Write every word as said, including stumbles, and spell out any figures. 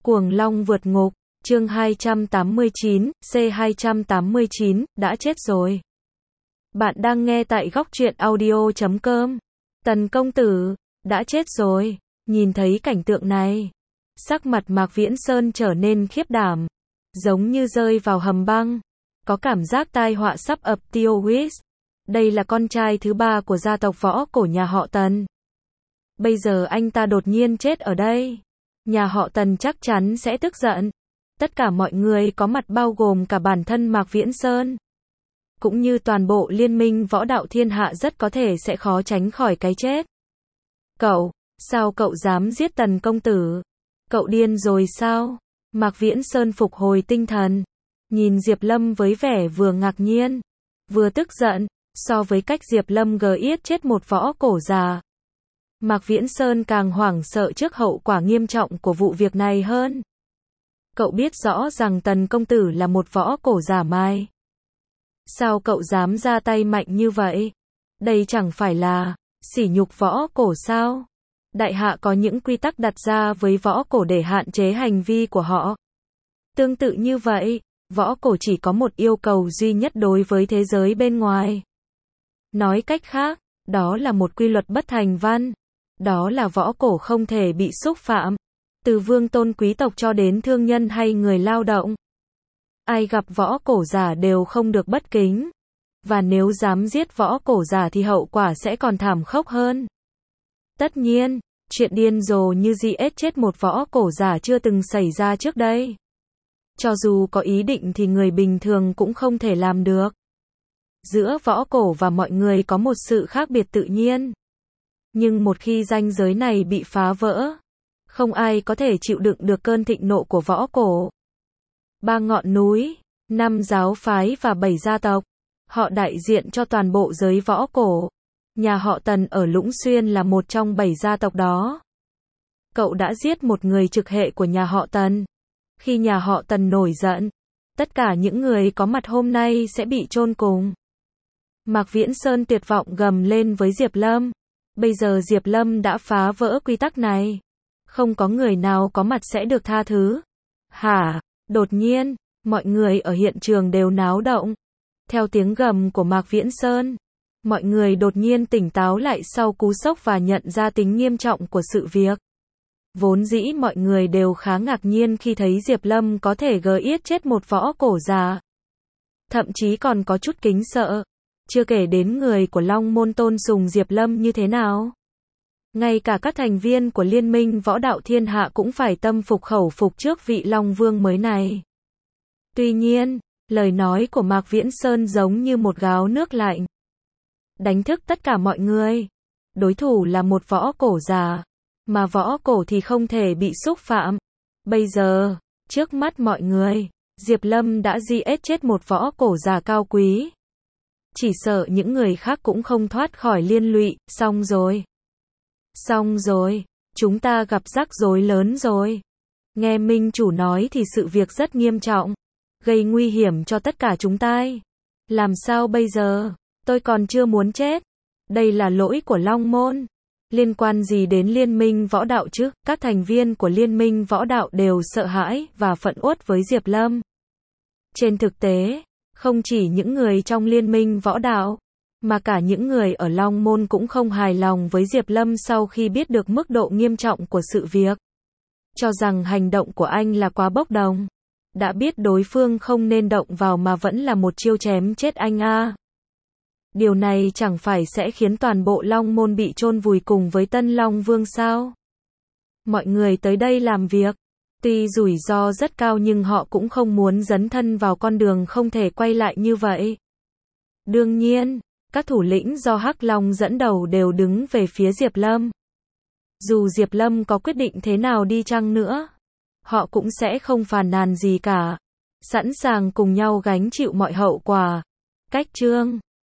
Cuồng Long vượt ngục, chương hai trăm tám mươi chín, C hai trăm tám mươi chín, đã chết rồi. Bạn đang nghe tại góc truyện audio chấm com. Tần công tử, đã chết rồi. Nhìn thấy cảnh tượng này, sắc mặt Mạc Viễn Sơn trở nên khiếp đảm, giống như rơi vào hầm băng, có cảm giác tai họa sắp ập tiêu huyết. Đây là con trai thứ ba của gia tộc võ cổ nhà họ Tần. Bây giờ anh ta đột nhiên chết ở đây. Nhà họ Tần chắc chắn sẽ tức giận. Tất cả mọi người có mặt bao gồm cả bản thân Mạc Viễn Sơn, cũng như toàn bộ liên minh võ đạo thiên hạ rất có thể sẽ khó tránh khỏi cái chết. Cậu, sao cậu dám giết Tần công tử? Cậu điên rồi sao? Mạc Viễn Sơn phục hồi tinh thần, nhìn Diệp Lâm với vẻ vừa ngạc nhiên, vừa tức giận. So với cách Diệp Lâm gờ yết chết một võ cổ già, Mạc Viễn Sơn càng hoảng sợ trước hậu quả nghiêm trọng của vụ việc này hơn. Cậu biết rõ rằng Tần công tử là một võ cổ giả mai. Sao cậu dám ra tay mạnh như vậy? Đây chẳng phải là sỉ nhục võ cổ sao? Đại hạ có những quy tắc đặt ra với võ cổ để hạn chế hành vi của họ. Tương tự như vậy, võ cổ chỉ có một yêu cầu duy nhất đối với thế giới bên ngoài. Nói cách khác, đó là một quy luật bất thành văn. Đó là võ cổ không thể bị xúc phạm. Từ vương tôn quý tộc cho đến thương nhân hay người lao động, ai gặp võ cổ giả đều không được bất kính. Và nếu dám giết võ cổ giả thì hậu quả sẽ còn thảm khốc hơn. Tất nhiên, chuyện điên rồ như giết chết một võ cổ giả chưa từng xảy ra trước đây. Cho dù có ý định thì người bình thường cũng không thể làm được. Giữa võ cổ và mọi người có một sự khác biệt tự nhiên. Nhưng một khi ranh giới này bị phá vỡ, không ai có thể chịu đựng được cơn thịnh nộ của võ cổ. Ba ngọn núi, năm giáo phái và bảy gia tộc, họ đại diện cho toàn bộ giới võ cổ. Nhà họ Tần ở Lũng Xuyên là một trong bảy gia tộc đó. Cậu đã giết một người trực hệ của nhà họ Tần. Khi nhà họ Tần nổi giận, tất cả những người có mặt hôm nay sẽ bị chôn cùng. Mạc Viễn Sơn tuyệt vọng gầm lên với Diệp Lâm. Bây giờ Diệp Lâm đã phá vỡ quy tắc này. Không có người nào có mặt sẽ được tha thứ. Hả? Đột nhiên, mọi người ở hiện trường đều náo động. Theo tiếng gầm của Mạc Viễn Sơn, mọi người đột nhiên tỉnh táo lại sau cú sốc và nhận ra tính nghiêm trọng của sự việc. Vốn dĩ mọi người đều khá ngạc nhiên khi thấy Diệp Lâm có thể gờ yết chết một võ cổ già. Thậm chí còn có chút kính sợ. Chưa kể đến người của Long Môn tôn sùng Diệp Lâm như thế nào. Ngay cả các thành viên của Liên minh Võ đạo Thiên Hạ cũng phải tâm phục khẩu phục trước vị Long Vương mới này. Tuy nhiên, lời nói của Mạc Viễn Sơn giống như một gáo nước lạnh, đánh thức tất cả mọi người. Đối thủ là một võ cổ già, mà võ cổ thì không thể bị xúc phạm. Bây giờ, trước mắt mọi người, Diệp Lâm đã giết chết một võ cổ già cao quý. Chỉ sợ những người khác cũng không thoát khỏi liên lụy. Xong rồi. Xong rồi. Chúng ta gặp rắc rối lớn rồi. Nghe minh chủ nói thì sự việc rất nghiêm trọng. Gây nguy hiểm cho tất cả chúng ta. Làm sao bây giờ? Tôi còn chưa muốn chết. Đây là lỗi của Long Môn. Liên quan gì đến liên minh võ đạo chứ? Các thành viên của liên minh võ đạo đều sợ hãi và phẫn uất với Diệp Lâm. Trên thực tế, không chỉ những người trong liên minh võ đạo, mà cả những người ở Long Môn cũng không hài lòng với Diệp Lâm sau khi biết được mức độ nghiêm trọng của sự việc. Cho rằng hành động của anh là quá bốc đồng. Đã biết đối phương không nên động vào mà vẫn là một chiêu chém chết anh a. Điều này chẳng phải sẽ khiến toàn bộ Long Môn bị chôn vùi cùng với Tân Long Vương sao? Mọi người tới đây làm việc. Tuy rủi ro rất cao nhưng họ cũng không muốn dấn thân vào con đường không thể quay lại như vậy. Đương nhiên, các thủ lĩnh do Hắc Long dẫn đầu đều đứng về phía Diệp Lâm. Dù Diệp Lâm có quyết định thế nào đi chăng nữa, họ cũng sẽ không phàn nàn gì cả. Sẵn sàng cùng nhau gánh chịu mọi hậu quả. Cách chương